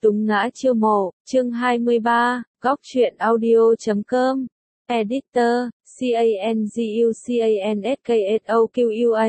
Túng ngã chiêu mộ, chương 23, góc truyện audio.com, editor, CANGUCANSKSOQUA.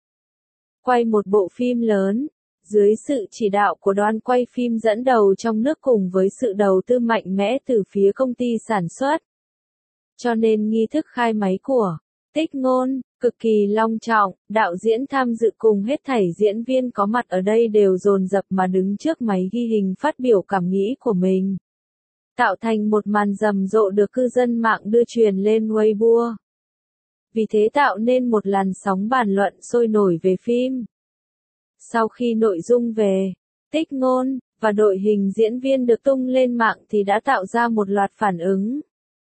Quay một bộ phim lớn, dưới sự chỉ đạo của đoàn quay phim dẫn đầu trong nước cùng với sự đầu tư mạnh mẽ từ phía công ty sản xuất. Cho nên nghi thức khai máy của Tích Ngôn cực kỳ long trọng, đạo diễn tham dự cùng hết thảy diễn viên có mặt ở đây đều dồn dập mà đứng trước máy ghi hình phát biểu cảm nghĩ của mình. Tạo thành một màn rầm rộ được cư dân mạng đưa truyền lên Weibo. Vì thế tạo nên một làn sóng bàn luận sôi nổi về phim. Sau khi nội dung về Tích Ngôn và đội hình diễn viên được tung lên mạng thì đã tạo ra một loạt phản ứng.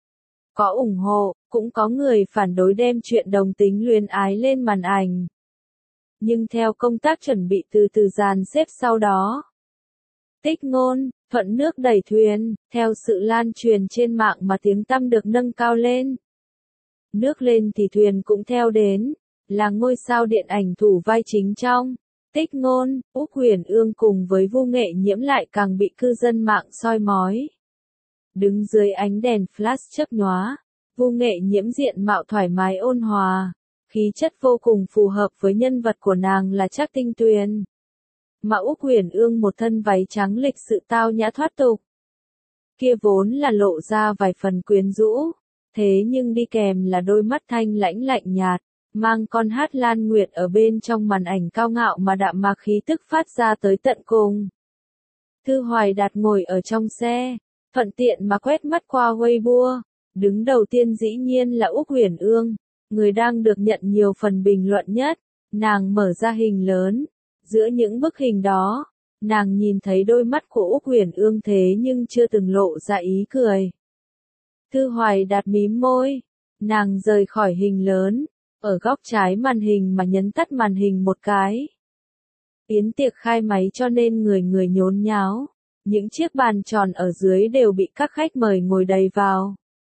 Có ủng hộ, cũng có người phản đối đem chuyện đồng tính luyến ái lên màn ảnh. Nhưng theo công tác chuẩn bị từ từ dàn xếp sau đó, Tích Ngôn, thuận nước đẩy thuyền, theo sự lan truyền trên mạng mà tiếng tăm được nâng cao lên. Nước lên thì thuyền cũng theo đến, là ngôi sao điện ảnh thủ vai chính trong Tích Ngôn, Úc Huyền Ương cùng với Vu Nghệ Nhiễm lại càng bị cư dân mạng soi mói. Đứng dưới ánh đèn flash chớp nhoá, Vu Nghệ Nhiễm diện mạo thoải mái ôn hòa, khí chất vô cùng phù hợp với nhân vật của nàng là Trác Tinh Tuyền. Mà Úc Huyền Ương một thân váy trắng lịch sự tao nhã thoát tục. Kia vốn là lộ ra vài phần quyến rũ, thế nhưng đi kèm là đôi mắt thanh lãnh lạnh nhạt, mang con hát Lan Nguyệt ở bên trong màn ảnh cao ngạo mà đạm mạc khí tức phát ra tới tận cùng. Thư Hoài Đạt ngồi ở trong xe, thuận tiện mà quét mắt qua Weibo, đứng đầu tiên dĩ nhiên là Úc Huyền Ương, người đang được nhận nhiều phần bình luận nhất. Nàng mở ra hình lớn, giữa những bức hình đó, nàng nhìn thấy đôi mắt của Úc Huyền Ương thế nhưng chưa từng lộ ra ý cười. Thư Hoài Đạt mím môi, nàng rời khỏi hình lớn, ở góc trái màn hình mà nhấn tắt màn hình một cái. Yến tiệc khai máy cho nên người người nhốn nháo. Những chiếc bàn tròn ở dưới đều bị các khách mời ngồi đầy vào.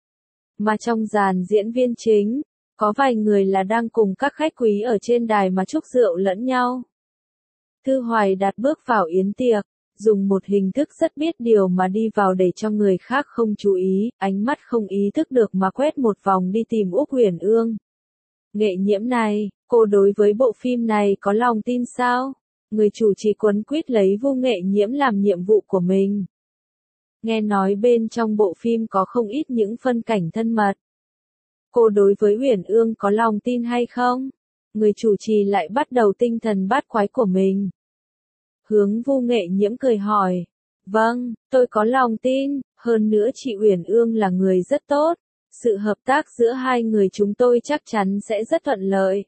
Mà trong dàn diễn viên chính, có vài người là đang cùng các khách quý ở trên đài mà chúc rượu lẫn nhau. Thư Hoài Đạt bước vào yến tiệc, dùng một hình thức rất biết điều mà đi vào để cho người khác không chú ý, ánh mắt không ý thức được mà quét một vòng đi tìm Úc Huyền Ương. Nghệ Nhiễm này, cô đối với bộ phim này có lòng tin sao? Người chủ trì quấn quýt lấy Vu Nghệ Nhiễm làm nhiệm vụ của mình. Nghe nói bên trong bộ phim có không ít những phân cảnh thân mật. Cô đối với Huyền Ương có lòng tin hay không? Người chủ trì lại bắt đầu tinh thần bát quái của mình. Hướng Vu Nghệ Nhiễm cười hỏi. Vâng, tôi có lòng tin, hơn nữa chị Huyền Ương là người rất tốt. Sự hợp tác giữa hai người chúng tôi chắc chắn sẽ rất thuận lợi.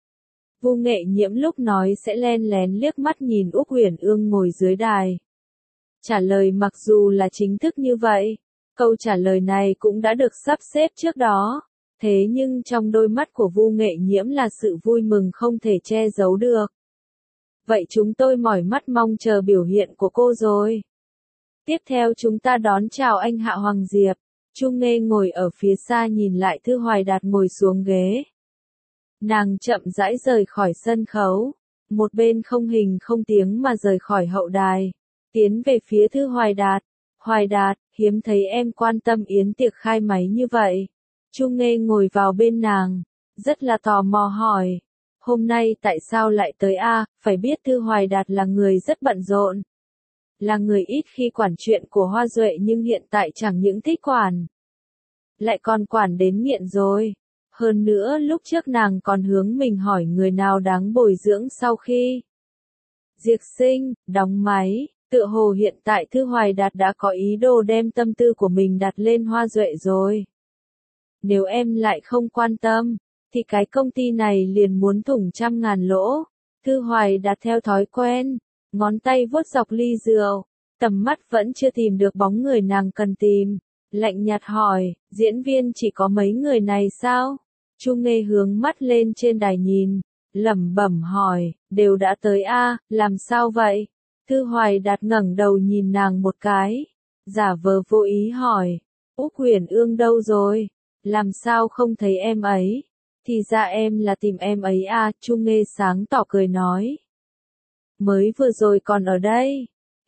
Vu Nghệ Nhiễm lúc nói sẽ len lén liếc mắt nhìn Úc Huyền Ương ngồi dưới đài. Trả lời mặc dù là chính thức như vậy, câu trả lời này cũng đã được sắp xếp trước đó, thế nhưng trong đôi mắt của Vu Nghệ Nhiễm là sự vui mừng không thể che giấu được. Vậy chúng tôi mỏi mắt mong chờ biểu hiện của cô rồi. Tiếp theo chúng ta đón chào anh Hạ Hoàng Diệp. Trung Nghê ngồi ở phía xa nhìn lại Thư Hoài Đạt ngồi xuống ghế. Nàng chậm rãi rời khỏi sân khấu, một bên không hình không tiếng mà rời khỏi hậu đài, tiến về phía Thư Hoài Đạt. Hoài Đạt, hiếm thấy em quan tâm yến tiệc khai máy như vậy. Trung Nghê ngồi vào bên nàng, rất là tò mò hỏi, hôm nay tại sao lại tới a? Phải biết Thư Hoài Đạt là người rất bận rộn. Là người ít khi quản chuyện của Hoa Duệ nhưng hiện tại chẳng những thích quản, lại còn quản đến nghiện rồi. Hơn nữa lúc trước nàng còn hướng mình hỏi người nào đáng bồi dưỡng sau khi Diệt Sinh, đóng máy, tựa hồ hiện tại Thư Hoài Đạt đã có ý đồ đem tâm tư của mình đặt lên Hoa Duệ rồi. Nếu em lại không quan tâm, thì cái công ty này liền muốn thủng trăm ngàn lỗ. Thư Hoài Đạt theo thói quen, ngón tay vuốt dọc ly rượu, tầm mắt vẫn chưa tìm được bóng người nàng cần tìm. Lạnh nhạt hỏi, diễn viên chỉ có mấy người này sao? Trung Nghê hướng mắt lên trên đài nhìn, lẩm bẩm hỏi, đều đã tới a, làm sao vậy? Thư Hoài Đạt ngẩng đầu nhìn nàng một cái, giả vờ vô ý hỏi, Úc Huyền Ương đâu rồi? Làm sao không thấy em ấy? Thì ra em là tìm em ấy a, Trung Nghê sáng tỏ cười nói. Mới vừa rồi còn ở đây.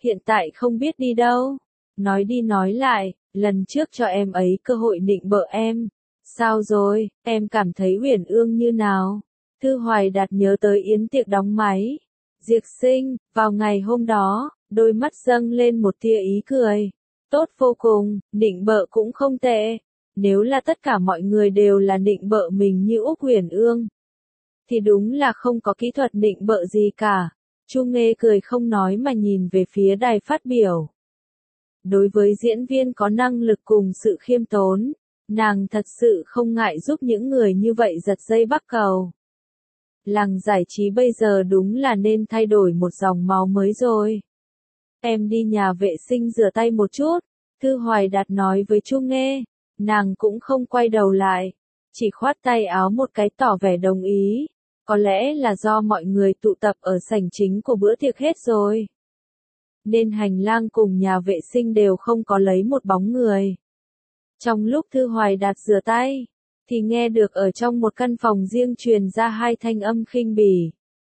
hiện tại không biết đi đâu. Nói đi nói lại, lần trước cho em ấy cơ hội nịnh bợ em. Sao rồi, em cảm thấy Uyển Ương như nào? Thư Hoài Đạt nhớ tới yến tiệc đóng máy. Diệp Sinh, vào ngày hôm đó, đôi mắt dâng lên một tia ý cười. Tốt vô cùng, nịnh bợ cũng không tệ. Nếu là tất cả mọi người đều là nịnh bợ mình như Úc Uyển Ương, thì đúng là không có kỹ thuật nịnh bợ gì cả. Chu Nghê cười không nói mà nhìn về phía đài phát biểu. Đối với diễn viên có năng lực cùng sự khiêm tốn, nàng thật sự không ngại giúp những người như vậy giật dây bắt cầu. Làng giải trí bây giờ đúng là nên thay đổi một dòng máu mới rồi. Em đi nhà vệ sinh rửa tay một chút, Thư Hoài Đạt nói với Chu Nghê. Nàng cũng không quay đầu lại, chỉ khoát tay áo một cái tỏ vẻ đồng ý. Có lẽ là do mọi người tụ tập ở sảnh chính của bữa tiệc hết rồi, nên hành lang cùng nhà vệ sinh đều không có lấy một bóng người. Trong lúc Thư Hoài Đạt rửa tay, thì nghe được ở trong một căn phòng riêng truyền ra hai thanh âm khinh bỉ.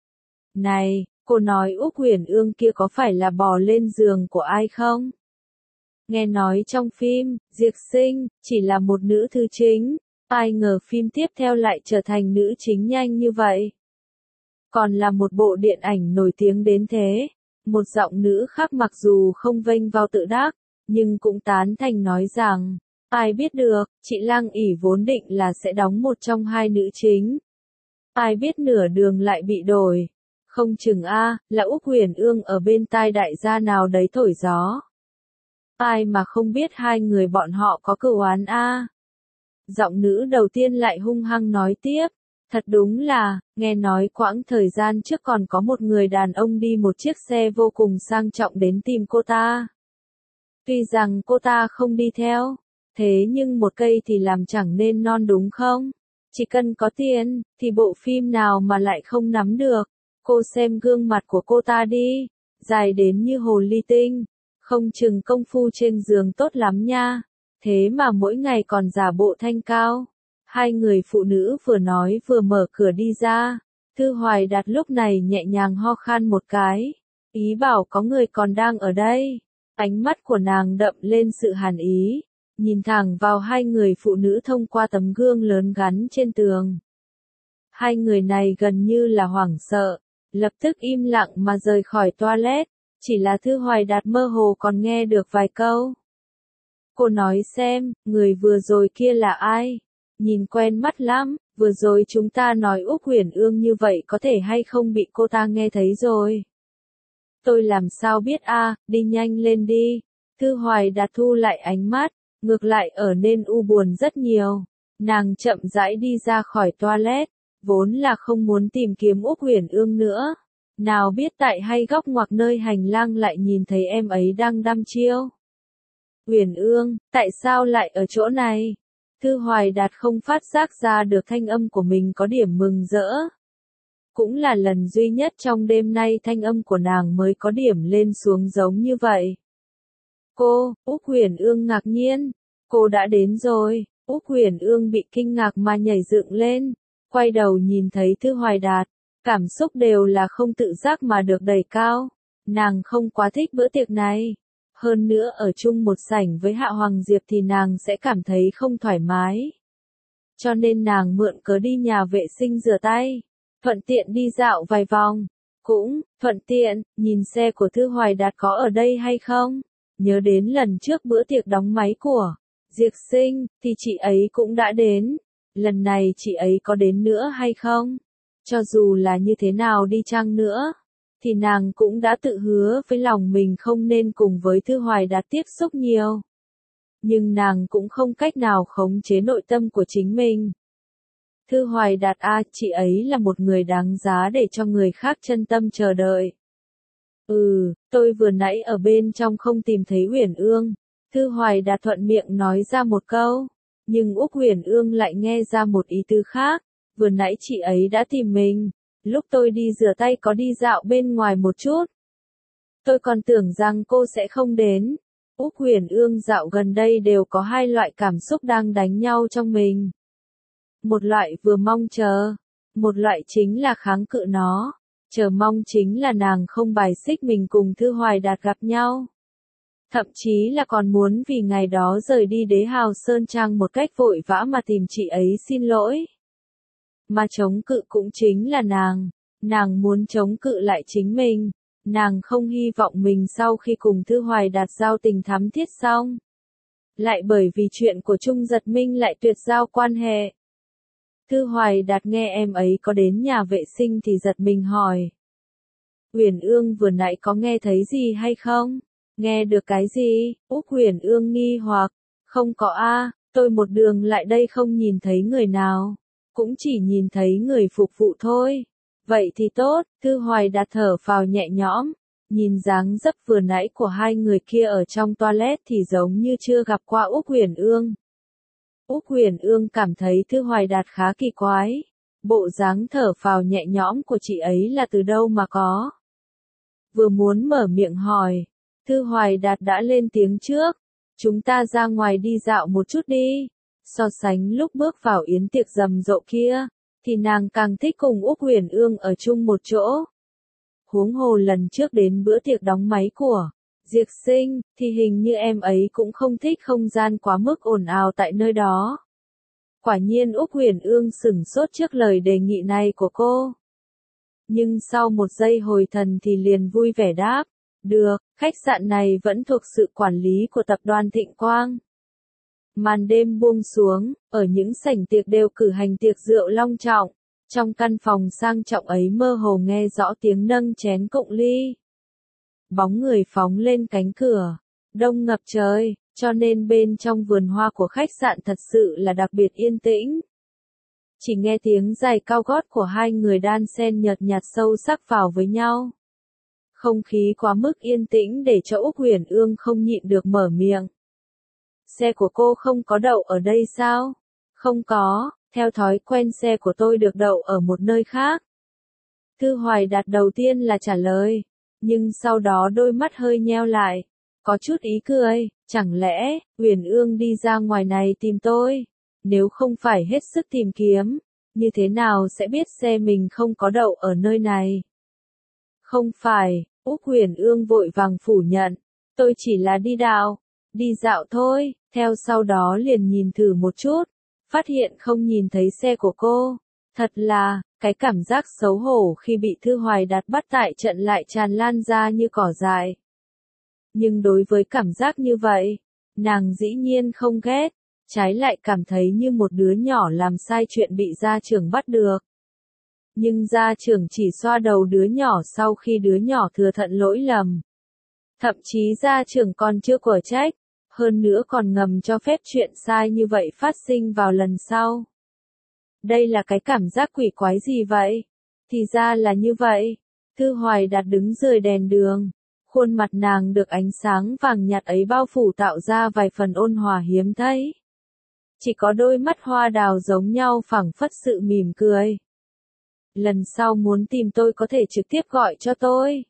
Này, cô nói Úc Uyển Ương kia có phải là bò lên giường của ai không? Nghe nói trong phim, Diệp Sinh, chỉ là một nữ thứ chính, ai ngờ phim tiếp theo lại trở thành nữ chính nhanh như vậy. Còn là một bộ điện ảnh nổi tiếng đến thế. Một giọng nữ khác mặc dù không vênh vào tự đắc, nhưng cũng tán thành nói rằng, ai biết được, chị Lang ỷ vốn định là sẽ đóng một trong hai nữ chính. Ai biết nửa đường lại bị đổi. Không chừng là Úc Uyển Ương ở bên tai đại gia nào đấy thổi gió. Ai mà không biết hai người bọn họ có cửu oán Giọng nữ đầu tiên lại hung hăng nói tiếp. Thật đúng là, nghe nói quãng thời gian trước còn có một người đàn ông đi một chiếc xe vô cùng sang trọng đến tìm cô ta. Tuy rằng cô ta không đi theo, thế nhưng một cây thì làm chẳng nên non đúng không? Chỉ cần có tiền, thì bộ phim nào mà lại không nắm được. Cô xem gương mặt của cô ta đi, dài đến như hồ ly tinh, không chừng công phu trên giường tốt lắm nha. Thế mà mỗi ngày còn giả bộ thanh cao. Hai người phụ nữ vừa nói vừa mở cửa đi ra. Thư Hoài Đạt lúc này nhẹ nhàng ho khan một cái. Ý bảo có người còn đang ở đây. Ánh mắt của nàng đậm lên sự hàn ý. Nhìn thẳng vào hai người phụ nữ thông qua tấm gương lớn gắn trên tường. Hai người này gần như là hoảng sợ. Lập tức im lặng mà rời khỏi toilet. Chỉ là Thư Hoài Đạt mơ hồ còn nghe được vài câu. Cô nói xem, người vừa rồi kia là ai? Nhìn quen mắt lắm, vừa rồi chúng ta nói Úc Uyển Ương như vậy có thể hay không bị cô ta nghe thấy rồi. Tôi làm sao biết đi nhanh lên đi. Thư Hoài Đạt thu lại ánh mắt, ngược lại ở nên u buồn rất nhiều. Nàng chậm rãi đi ra khỏi toilet, vốn là không muốn tìm kiếm Úc Uyển Ương nữa. Nào biết tại hay góc ngoặc nơi hành lang lại nhìn thấy em ấy đang đăm chiêu. Uyển Ương, tại sao lại ở chỗ này? Thư Hoài Đạt không phát giác ra được thanh âm của mình có điểm mừng rỡ. Cũng là lần duy nhất trong đêm nay thanh âm của nàng mới có điểm lên xuống giống như vậy. Cô, Úc Uyển Ương ngạc nhiên. Cô đã đến rồi. Úc Uyển Ương bị kinh ngạc mà nhảy dựng lên. Quay đầu nhìn thấy Thư Hoài Đạt. Cảm xúc đều là không tự giác mà được đẩy cao. Nàng không quá thích bữa tiệc này. Hơn nữa ở chung một sảnh với Hạ Hoàng Diệp thì nàng sẽ cảm thấy không thoải mái. Cho nên nàng mượn cớ đi nhà vệ sinh rửa tay. Thuận tiện đi dạo vài vòng. Cũng, thuận tiện, nhìn xe của Thư Hoài Đạt có ở đây hay không. Nhớ đến lần trước bữa tiệc đóng máy của Diệp Sinh, thì chị ấy cũng đã đến. Lần này chị ấy có đến nữa hay không? Cho dù là như thế nào đi chăng nữa, thì nàng cũng đã tự hứa với lòng mình không nên cùng với Thư Hoài Đạt tiếp xúc nhiều. Nhưng nàng cũng không cách nào khống chế nội tâm của chính mình. Thư Hoài Đạt chị ấy là một người đáng giá để cho người khác chân tâm chờ đợi. Tôi vừa nãy ở bên trong không tìm thấy Uyển Ương. Thư Hoài Đạt thuận miệng nói ra một câu. Nhưng Úc Uyển Ương lại nghe ra một ý tứ khác. Vừa nãy chị ấy đã tìm mình. Lúc tôi đi rửa tay có đi dạo bên ngoài một chút. Tôi còn tưởng rằng cô sẽ không đến. Úc Uyển Ương dạo gần đây đều có hai loại cảm xúc đang đánh nhau trong mình. Một loại vừa mong chờ, một loại chính là kháng cự nó. Chờ mong chính là nàng không bài xích mình cùng Thư Hoài Đạt gặp nhau. Thậm chí là còn muốn vì ngày đó rời đi Đế Hào Sơn Trang một cách vội vã mà tìm chị ấy xin lỗi. Mà chống cự cũng chính là nàng muốn chống cự lại chính mình, nàng không hy vọng mình sau khi cùng Thư Hoài Đạt giao tình thắm thiết xong. Lại bởi vì chuyện của Trung Giật Minh lại tuyệt giao quan hệ. Thư Hoài Đạt nghe em ấy có đến nhà vệ sinh thì giật mình hỏi. Uyển Ương vừa nãy có nghe thấy gì hay không? Nghe được cái gì? Úc Uyển Ương nghi hoặc. Không có a, tôi một đường lại đây không nhìn thấy người nào. Cũng chỉ nhìn thấy người phục vụ thôi. Vậy thì tốt, Thư Hoài Đạt thở phào nhẹ nhõm. Nhìn dáng dấp vừa nãy của hai người kia ở trong toilet thì giống như chưa gặp qua Úc Uyển Ương. Úc Uyển Ương cảm thấy Thư Hoài Đạt khá kỳ quái. Bộ dáng thở phào nhẹ nhõm của chị ấy là từ đâu mà có. Vừa muốn mở miệng hỏi, Thư Hoài Đạt đã lên tiếng trước. Chúng ta ra ngoài đi dạo một chút đi. So sánh lúc bước vào yến tiệc rầm rộ kia, thì nàng càng thích cùng Úc Uyển Ương ở chung một chỗ. Huống hồ lần trước đến bữa tiệc đóng máy của Diệp Sinh, thì hình như em ấy cũng không thích không gian quá mức ồn ào tại nơi đó. Quả nhiên Úc Uyển Ương sửng sốt trước lời đề nghị này của cô. Nhưng sau một giây hồi thần thì liền vui vẻ đáp, được, khách sạn này vẫn thuộc sự quản lý của tập đoàn Thịnh Quang. Màn đêm buông xuống, ở những sảnh tiệc đều cử hành tiệc rượu long trọng. Trong căn phòng sang trọng ấy mơ hồ nghe rõ tiếng nâng chén cụng ly. Bóng người phóng lên cánh cửa, đông ngập trời, cho nên bên trong vườn hoa của khách sạn thật sự là đặc biệt yên tĩnh. Chỉ nghe tiếng giày cao gót của hai người đan xen nhợt nhạt sâu sắc vào với nhau. Không khí quá mức yên tĩnh để cho Úc Uyển Ương không nhịn được mở miệng. Xe của cô không có đậu ở đây sao? Không có, theo thói quen xe của tôi được đậu ở một nơi khác. Thư Hoài Đạt đầu tiên là trả lời, nhưng sau đó đôi mắt hơi nheo lại, có chút ý cười, chẳng lẽ, Uyển Ương đi ra ngoài này tìm tôi? Nếu không phải hết sức tìm kiếm, như thế nào sẽ biết xe mình không có đậu ở nơi này? Không phải, Úc Uyển Ương vội vàng phủ nhận, tôi chỉ là đi dạo thôi, theo sau đó liền nhìn thử một chút, phát hiện không nhìn thấy xe của cô. Thật là, cái cảm giác xấu hổ khi bị Thư Hoài Đạt bắt tại trận lại tràn lan ra như cỏ dại. Nhưng đối với cảm giác như vậy, nàng dĩ nhiên không ghét, trái lại cảm thấy như một đứa nhỏ làm sai chuyện bị gia trưởng bắt được. Nhưng gia trưởng chỉ xoa đầu đứa nhỏ sau khi đứa nhỏ thừa thận lỗi lầm. Thậm chí gia trưởng còn chưa quở trách, hơn nữa còn ngầm cho phép chuyện sai như vậy phát sinh vào lần sau. Đây là cái cảm giác quỷ quái gì vậy? Thì ra là như vậy. Thư Hoài Đạt đứng dưới đèn đường. Khuôn mặt nàng được ánh sáng vàng nhạt ấy bao phủ tạo ra vài phần ôn hòa hiếm thấy. Chỉ có đôi mắt hoa đào giống nhau phảng phất sự mỉm cười. Lần sau muốn tìm tôi có thể trực tiếp gọi cho tôi.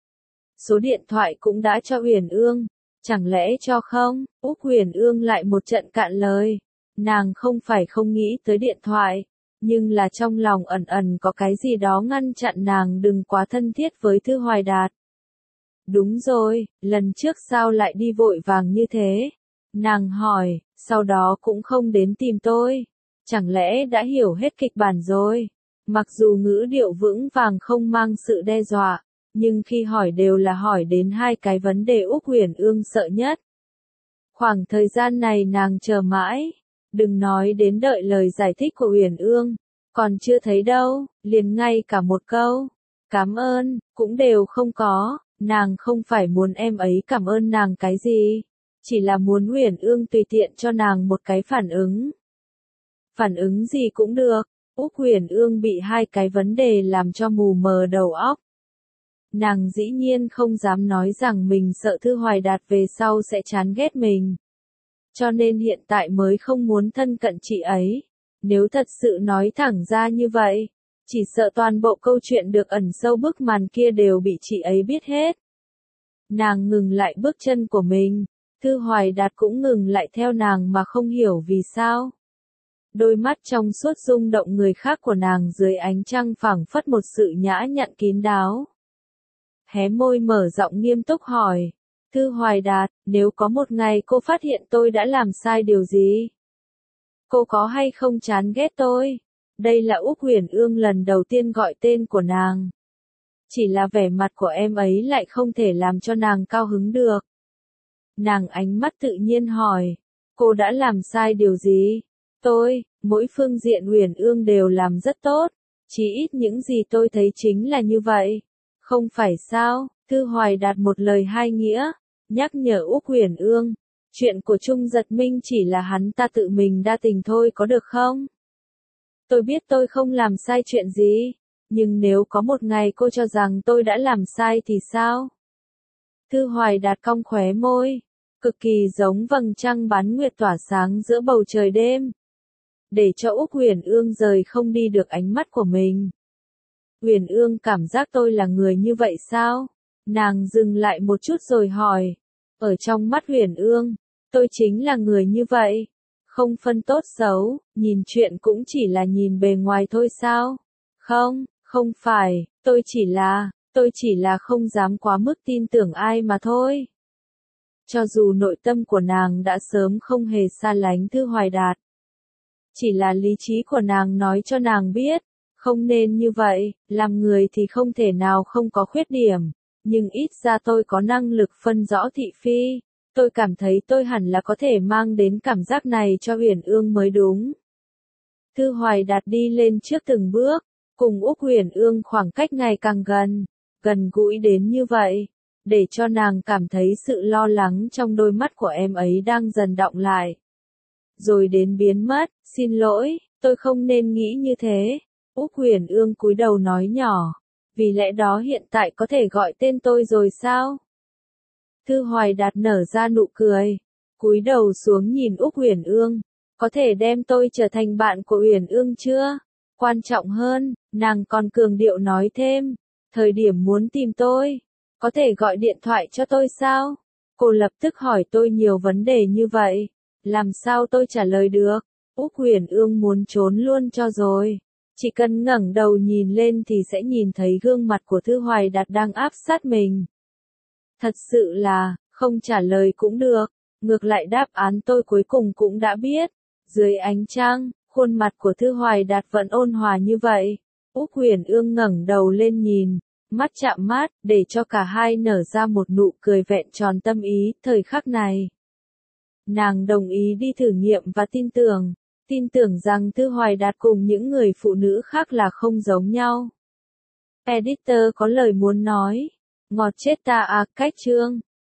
Số điện thoại cũng đã cho Uyển Ương. Chẳng lẽ cho không? Úc Uyển Ương lại một trận cạn lời. Nàng không phải không nghĩ tới điện thoại, nhưng là trong lòng ẩn ẩn có cái gì đó ngăn chặn nàng đừng quá thân thiết với Thư Hoài Đạt. Đúng rồi, lần trước sao lại đi vội vàng như thế? Nàng hỏi, sau đó cũng không đến tìm tôi. Chẳng lẽ đã hiểu hết kịch bản rồi? Mặc dù ngữ điệu vững vàng không mang sự đe dọa, nhưng khi hỏi đều là hỏi đến hai cái vấn đề Úc Uyển Ương sợ nhất. Khoảng thời gian này nàng chờ mãi, đừng nói đến đợi lời giải thích của Uyển Ương, còn chưa thấy đâu, liền ngay cả một câu, cảm ơn, cũng đều không có, nàng không phải muốn em ấy cảm ơn nàng cái gì, chỉ là muốn Uyển Ương tùy tiện cho nàng một cái phản ứng. Phản ứng gì cũng được, Úc Uyển Ương bị hai cái vấn đề làm cho mù mờ đầu óc. Nàng dĩ nhiên không dám nói rằng mình sợ Thư Hoài Đạt về sau sẽ chán ghét mình. Cho nên hiện tại mới không muốn thân cận chị ấy. Nếu thật sự nói thẳng ra như vậy, chỉ sợ toàn bộ câu chuyện được ẩn sâu bức màn kia đều bị chị ấy biết hết. Nàng ngừng lại bước chân của mình. Thư Hoài Đạt cũng ngừng lại theo nàng mà không hiểu vì sao. Đôi mắt trong suốt rung động người khác của nàng dưới ánh trăng phảng phất một sự nhã nhặn kín đáo. Hé môi mở giọng nghiêm túc hỏi. Thư Hoài Đạt, nếu có một ngày cô phát hiện tôi đã làm sai điều gì? Cô có hay không chán ghét tôi? Đây là Úc Huyền Ương lần đầu tiên gọi tên của nàng. Chỉ là vẻ mặt của em ấy lại không thể làm cho nàng cao hứng được. Nàng ánh mắt tự nhiên hỏi. Cô đã làm sai điều gì? Mỗi phương diện Huyền Ương đều làm rất tốt. Chỉ ít những gì tôi thấy chính là như vậy. Không phải sao? Thư Hoài Đạt một lời hai nghĩa. Nhắc nhở Úc Huyền Ương. Chuyện của Trung Giật Minh chỉ là hắn ta tự mình đa tình thôi có được không? Tôi biết tôi không làm sai chuyện gì. Nhưng nếu có một ngày cô cho rằng tôi đã làm sai thì sao? Thư Hoài Đạt cong khóe môi. Cực kỳ giống vầng trăng bán nguyệt tỏa sáng giữa bầu trời đêm. Để cho Úc Huyền Ương rời không đi được ánh mắt của mình. Huyền Ương cảm giác tôi là người như vậy sao? Nàng dừng lại một chút rồi hỏi. Ở trong mắt Huyền Ương, tôi chính là người như vậy. Không phân tốt xấu, nhìn chuyện cũng chỉ là nhìn bề ngoài thôi sao? Không phải, tôi chỉ là không dám quá mức tin tưởng ai mà thôi. Cho dù nội tâm của nàng đã sớm không hề xa lánh Thư Hoài Đạt. Chỉ là lý trí của nàng nói cho nàng biết, không nên như vậy, làm người thì không thể nào không có khuyết điểm, nhưng ít ra tôi có năng lực phân rõ thị phi, tôi cảm thấy tôi hẳn là có thể mang đến cảm giác này cho Huyền Ương mới đúng. Thư Hoài Đạt đi lên trước từng bước, cùng Úc Huyền Ương khoảng cách ngày càng gần gũi đến như vậy, để cho nàng cảm thấy sự lo lắng trong đôi mắt của em ấy đang dần đọng lại. Rồi đến biến mất, xin lỗi, tôi không nên nghĩ như thế. Úc Huyền Ương cúi đầu nói nhỏ, vì lẽ đó hiện tại có thể gọi tên tôi rồi sao? Thư Hoài Đạt nở ra nụ cười, cúi đầu xuống nhìn Úc Huyền Ương, có thể đem tôi trở thành bạn của Huyền Ương chưa? Quan trọng hơn, nàng còn cường điệu nói thêm, thời điểm muốn tìm tôi, có thể gọi điện thoại cho tôi sao? Cô lập tức hỏi tôi nhiều vấn đề như vậy, làm sao tôi trả lời được? Úc Huyền Ương muốn trốn luôn cho rồi. Chỉ cần ngẩng đầu nhìn lên thì sẽ nhìn thấy gương mặt của Thư Hoài Đạt đang áp sát mình. Thật sự là, không trả lời cũng được, ngược lại đáp án tôi cuối cùng cũng đã biết. Dưới ánh trăng, khuôn mặt của Thư Hoài Đạt vẫn ôn hòa như vậy. Úc Huyền Ương ngẩng đầu lên nhìn, mắt chạm mắt, để cho cả hai nở ra một nụ cười vẹn tròn tâm ý, thời khắc này. Nàng đồng ý đi thử nghiệm và tin tưởng rằng Thư Hoài Đạt cùng những người phụ nữ khác là không giống nhau. Editor có lời muốn nói. Ngọt chết ta à, cách chương.